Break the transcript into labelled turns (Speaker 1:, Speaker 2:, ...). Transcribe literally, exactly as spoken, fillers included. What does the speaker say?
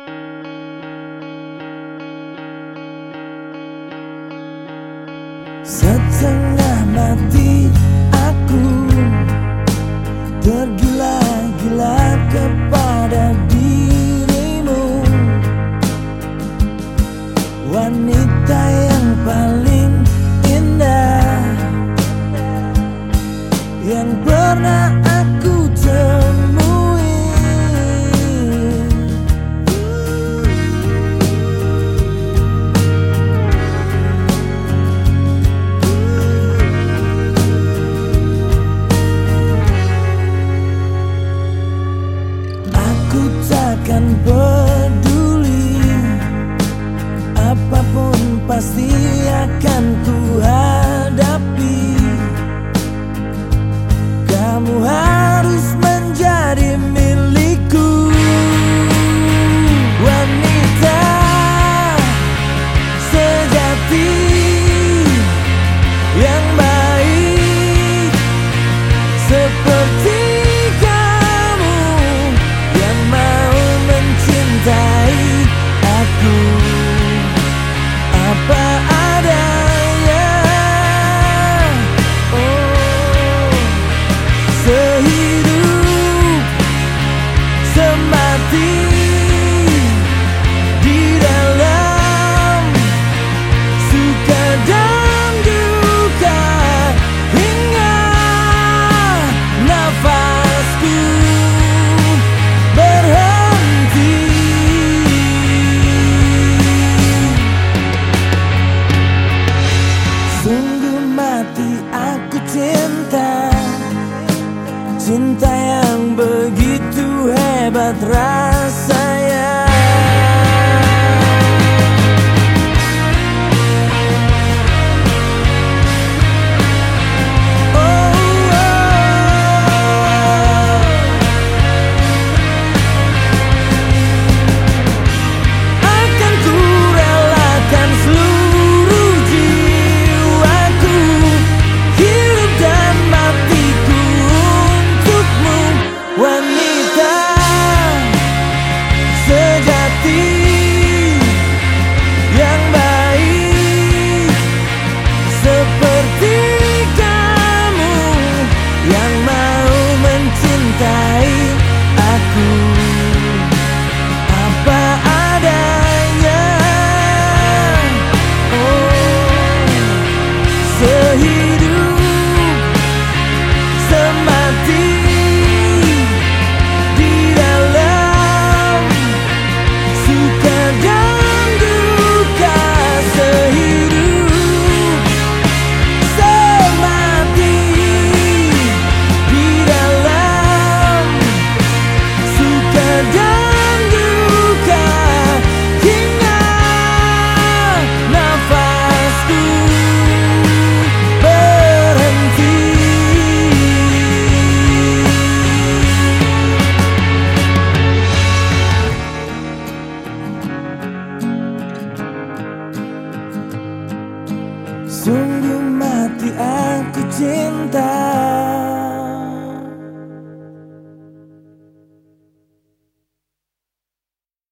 Speaker 1: Setengah mati aku, tergila-gila kepada dirimu, wanita yang paling indah yang pernah aku temui. Aku takkan peduli, apapun pasti akan ku hadapi. Kamu harus menjadi milikku, wanita sejati yang baik seperti kamu, yang mau mencintai aku apa adanya. Oh, sehidup semati di dalam suka dan duka, hingga nafasku berhenti. Sungguh mati aku cinta, cinta yang begitu hebat rasanya. Oh, oh. Akan ku relakan seluruh jiwaku, hidup dan matiku untukmu, wanita sejati yang baik seperti kamu, yang mau mencintai aku apa adanya. Oh, sehidup semati di dalam suka dan duka, sehidup semati di dalam suka dan duka, hingga nafasku berhenti. Sungguh mati aku cinta.